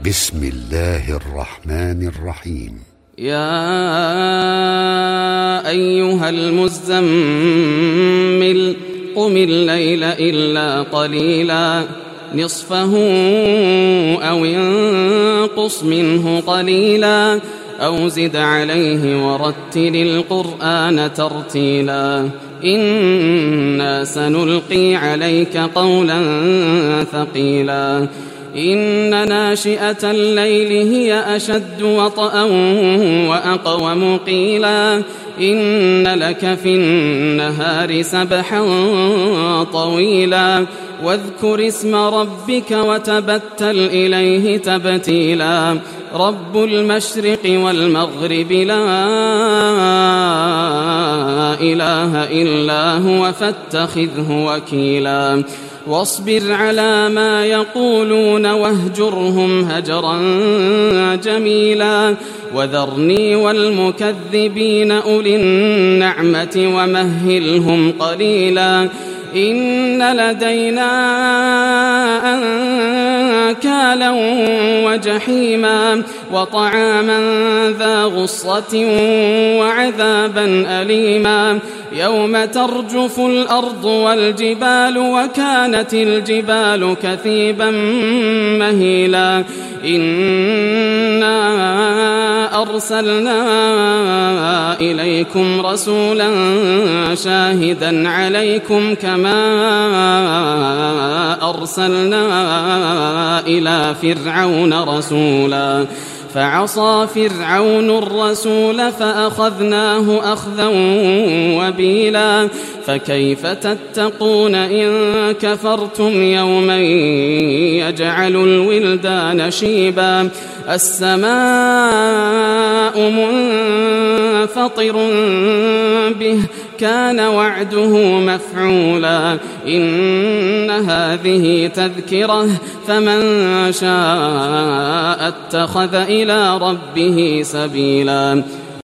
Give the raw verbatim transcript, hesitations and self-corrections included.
بسم الله الرحمن الرحيم. يا أيها المزمل قم الليل إلا قليلا نصفه أو انقص منه قليلا أو زد عليه ورتل القرآن ترتيلا إنا سنلقي عليك قولا ثقيلا إن ناشئة الليل هي أشد وطئا وأقوم قيلا إن لك في النهار سبحا طويلا واذكر اسم ربك وتبتل إليه تبتيلا رب المشرق والمغرب لا إله إلا هو فاتخذه وكيلا واصبر على ما يقولون واهجرهم هجرا جميلا وذرني والمكذبين أولي النعمة ومهلهم قليلا إن لدينا أنكالا وجحيما وطعاما ذا غصة وعذابا أليما يوم ترجف الأرض والجبال وكانت الجبال كثيبا مهيلا إنا أرسلنا إليكم رسولا شاهدا عليكم كما أرسلنا إلى فرعون رسولا فعصى فرعون الرسول فأخذناه أخذا وبيلا فكيف تتقون إن كفرتم يوما يجعل الولدان شيبا السماء منفطر به كان وعده مفعولا إن هذه تذكرة فمن شاء اتخذ إلى ربه سبيلا